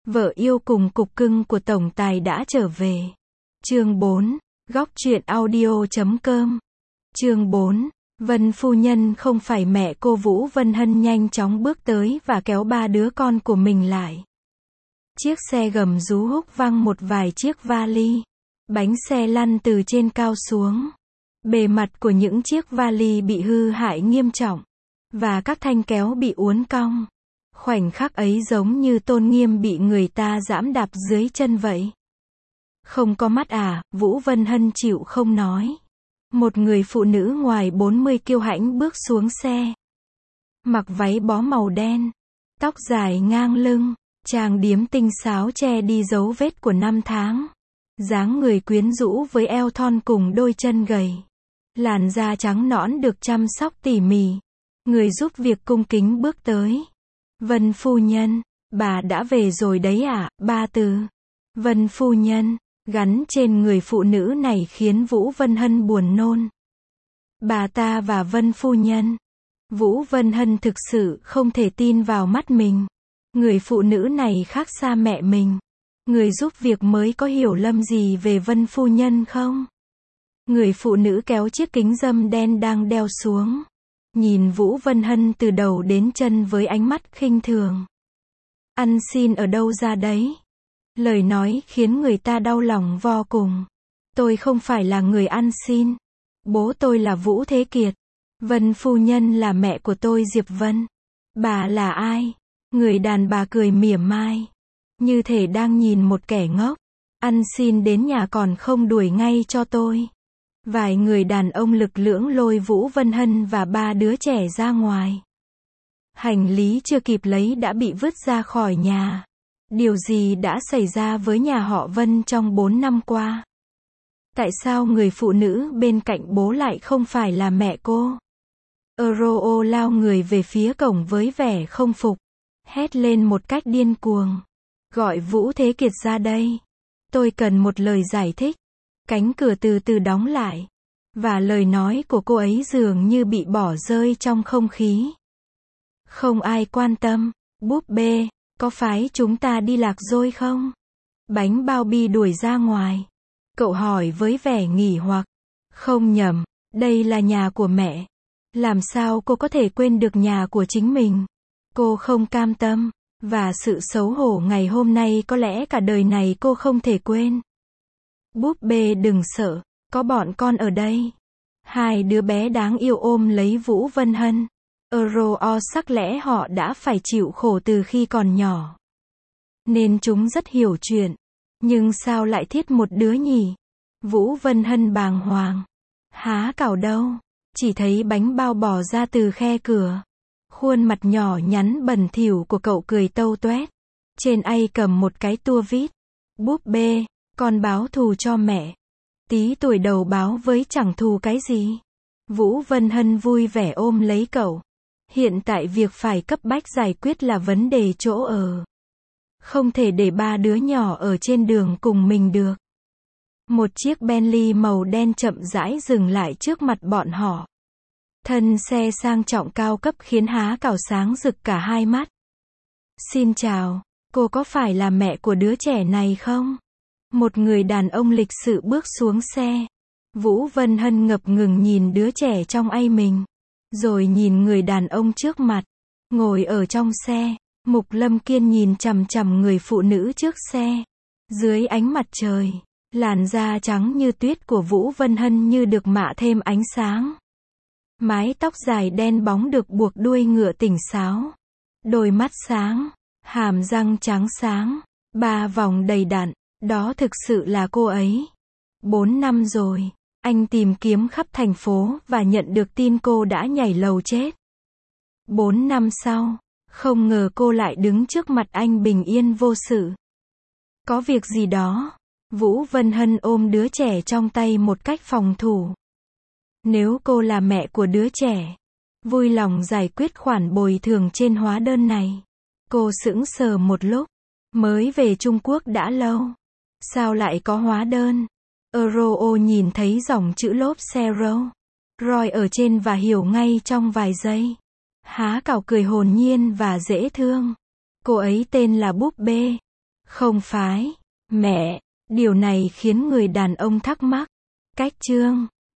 Vợ yêu cùng cục cưng của tổng tài đã trở về. Chương 4, góc truyện audio.com. Chương 4, Vân phu nhân không phải mẹ cô. Vũ Vân Hân nhanh chóng bước tới và kéo ba đứa con của mình lại. Chiếc xe gầm rú húc văng một vài chiếc vali. Bánh xe lăn từ trên cao xuống. Bề mặt của những chiếc vali bị hư hại nghiêm trọng. Và các thanh kéo bị uốn cong. Khoảnh khắc ấy giống như tôn nghiêm bị người ta giẫm đạp dưới chân vậy. Không có mắt à, Vũ Vân Hân chịu không nói. Một người phụ nữ ngoài 40 kiêu hãnh bước xuống xe. Mặc váy bó màu đen. Tóc dài ngang lưng. Trang điểm tinh xáo che đi dấu vết của năm tháng. Dáng người quyến rũ với eo thon cùng đôi chân gầy. Làn da trắng nõn được chăm sóc tỉ mỉ. Người giúp việc cung kính bước tới. Vân phu nhân, bà đã về rồi đấy à? Ba từ Vân phu nhân gắn trên người phụ nữ này khiến Vũ Vân Hân buồn nôn. Bà ta và Vân phu nhân. Vũ Vân Hân thực sự không thể tin vào mắt mình. Người phụ nữ này khác xa mẹ mình. Người giúp việc mới có hiểu lầm gì về Vân phu nhân không? Người phụ nữ kéo chiếc kính râm đen đang đeo xuống. Nhìn Vũ Vân Hân từ đầu đến chân với ánh mắt khinh thường. Ăn xin ở đâu ra đấy? Lời nói khiến người ta đau lòng vô cùng. Tôi không phải là người ăn xin. Bố tôi là Vũ Thế Kiệt. Vân phu nhân là mẹ của tôi Diệp Vân. Bà là ai? Người đàn bà cười mỉa mai. Như thể đang nhìn một kẻ ngốc. Ăn xin đến nhà còn không đuổi ngay cho tôi. Vài người đàn ông lực lưỡng lôi Vũ Vân Hân và ba đứa trẻ ra ngoài. Hành lý chưa kịp lấy đã bị vứt ra khỏi nhà. Điều gì đã xảy ra với nhà họ Vân trong 4 năm qua? Tại sao người phụ nữ bên cạnh bố lại không phải là mẹ cô? Euro lao người về phía cổng với vẻ không phục. Hét lên một cách điên cuồng. Gọi Vũ Thế Kiệt ra đây. Tôi cần một lời giải thích. Cánh cửa từ từ đóng lại. Và lời nói của cô ấy dường như bị bỏ rơi trong không khí. Không ai quan tâm. Búp bê, có phải chúng ta đi lạc rồi không? Bánh bao bi đuổi ra ngoài. Cậu hỏi với vẻ nghỉ hoặc. Không nhầm, đây là nhà của mẹ. Làm sao cô có thể quên được nhà của chính mình? Cô không cam tâm. Và sự xấu hổ ngày hôm nay có lẽ cả đời này cô không thể quên. Búp bê đừng sợ, có bọn con ở đây. Hai đứa bé đáng yêu ôm lấy Vũ Vân Hân. Sắc lẽ họ đã phải chịu khổ từ khi còn nhỏ. Nên chúng rất hiểu chuyện. Nhưng sao lại thiết một đứa nhỉ? Vũ Vân Hân bàng hoàng. Há cảo đâu? Chỉ thấy bánh bao bò ra từ khe cửa. Khuôn mặt nhỏ nhắn bẩn thỉu của cậu cười tâu toét. Trên tay cầm một cái tua vít. Búp bê, con báo thù cho mẹ. Tí tuổi đầu báo với chẳng thù cái gì. Vũ Vân Hân vui vẻ ôm lấy cậu. Hiện tại việc phải cấp bách giải quyết là vấn đề chỗ ở. Không thể để ba đứa nhỏ ở trên đường cùng mình được. Một chiếc Bentley màu đen chậm rãi dừng lại trước mặt bọn họ. Thân xe sang trọng cao cấp khiến há cảo sáng rực cả hai mắt. Xin chào, cô có phải là mẹ của đứa trẻ này không? Một người đàn ông lịch sự bước xuống xe. Vũ Vân Hân ngập ngừng nhìn đứa trẻ trong tay mình. Rồi nhìn người đàn ông trước mặt. Ngồi ở trong xe. Mục Lâm Kiên nhìn chằm chằm người phụ nữ trước xe. Dưới ánh mặt trời, làn da trắng như tuyết của Vũ Vân Hân như được mạ thêm ánh sáng. Mái tóc dài đen bóng được buộc đuôi ngựa tỉnh xáo. Đôi mắt sáng, hàm răng trắng sáng, ba vòng đầy đặn, đó thực sự là cô ấy. 4 năm rồi, anh tìm kiếm khắp thành phố và nhận được tin cô đã nhảy lầu chết. 4 năm sau, không ngờ cô lại đứng trước mặt anh bình yên vô sự. Có việc gì đó? Vũ Vân Hân ôm đứa trẻ trong tay một cách phòng thủ. Nếu cô là mẹ của đứa trẻ, vui lòng giải quyết khoản bồi thường trên hóa đơn này. Cô sững sờ một lúc. Mới về Trung Quốc đã lâu. Sao lại có hóa đơn? Euro nhìn thấy dòng chữ lốp xe Roy ở trên và hiểu ngay trong vài giây. Há cảo cười hồn nhiên và dễ thương. Cô ấy tên là Búp bê. Không phái. Mẹ. Điều này khiến người đàn ông thắc mắc. Cách chương